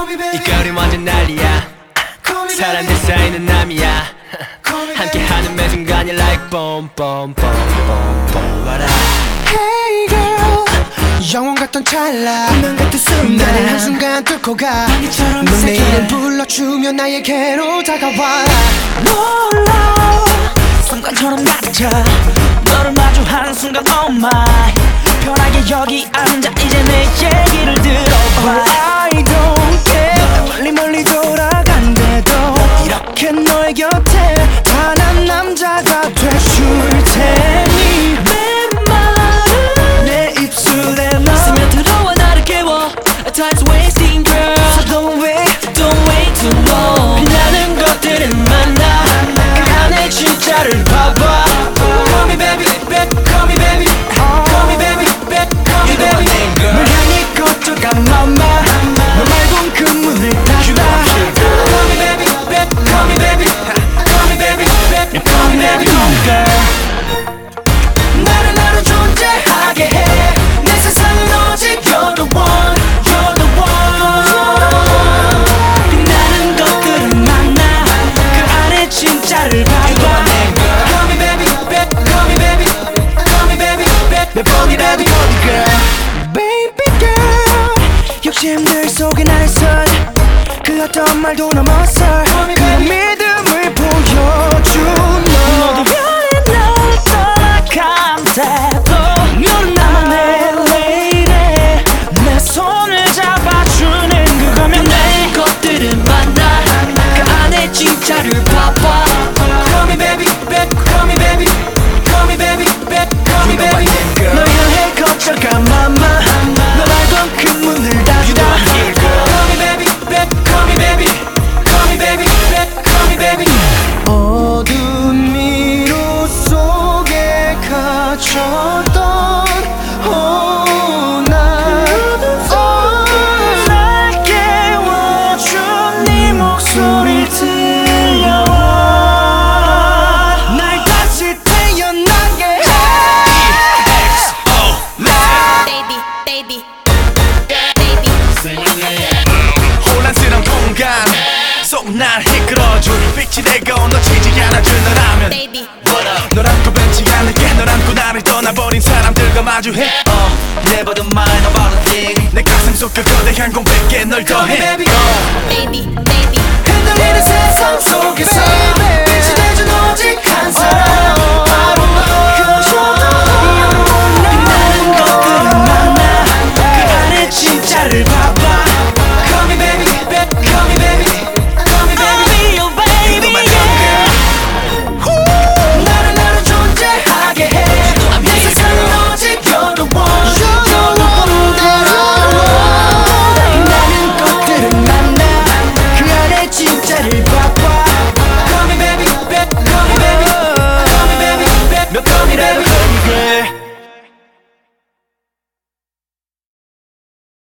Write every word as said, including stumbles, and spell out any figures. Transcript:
이 거리 완전 난리야. 사람들 사이는 남이야. 함께하는 매 순간이 like boom boom boom boom boom. What up? Hey girl, 영원 같던 찰나 운명 같은 순간 나를 한순간 뚫고 가 넌 내 이름 불러주며 나에게로 다가와. 몰라 순간처럼 다가차 너를 마주하는 순간 oh my 편하게 여기 앉아 이제 내 얘기를 들어봐. Oh, I don't care 멀리 멀리 돌아간대도 이렇게 너의 곁에 단 한 남자가 돼줄 테니 내 말은 내 입술에 너 스며들어와 나를 깨워 Time's wasting girl So don't wait Don't wait too long 빛나는 것들은 만나 그 안에 진짜를 봐봐. Call me baby, baby, call me baby, call me baby, baby, call me baby. 널 향해 거쳐가 mama 너 말곤 그 문을 닫아. Call me baby, baby, call me baby, call me baby, baby, call me baby. girl 나를 나로 존재하게 해. 내 세상은 오직 you're the one, you're the one. 빛나는 것들은 많아 그 안에 진짜를 봐봐. Call me baby, baby, call me baby, call me baby, baby, call me baby, girl baby girl 욕심들 속에 나를 선 그 어떤 말도 넘어서 그 믿음을 보여준 너 모두 변해 널 떠나간대도 너는 나만의 lady 내 손을 잡아주는 그거면 내 것들은 많아 그 안에 진짜를 봐봐. call me baby, baby, call me baby, call me baby, baby, call me baby. 널 향해 거쳐가 mama 너 알던 그 문을 닫아. Call me baby, baby, call me baby, call me baby, baby, call me baby. 어둠 미로 속에 갇혔던 oh, 나 oh, 날 깨워준 네 목소리 들려와 날 다시 태어나게 해. baby, baby, baby. 혼란스러운 공간 속 날 이끌어줄 빛이 되고 놓치지 않아줄 너라면 baby. 널 안고 벤치 않을게. 널 안고 나를 떠나버린 사람들과 마주해 uh, Never the mind about a thing 내 가슴 속 그 거대한 공백에 널 더해 baby, baby, baby. 흔들리는 세상 속에서 빛이 내준 오직 한 사람. 바로 너. 빛나는 것들은 많아 그 안에 진짜를 봐.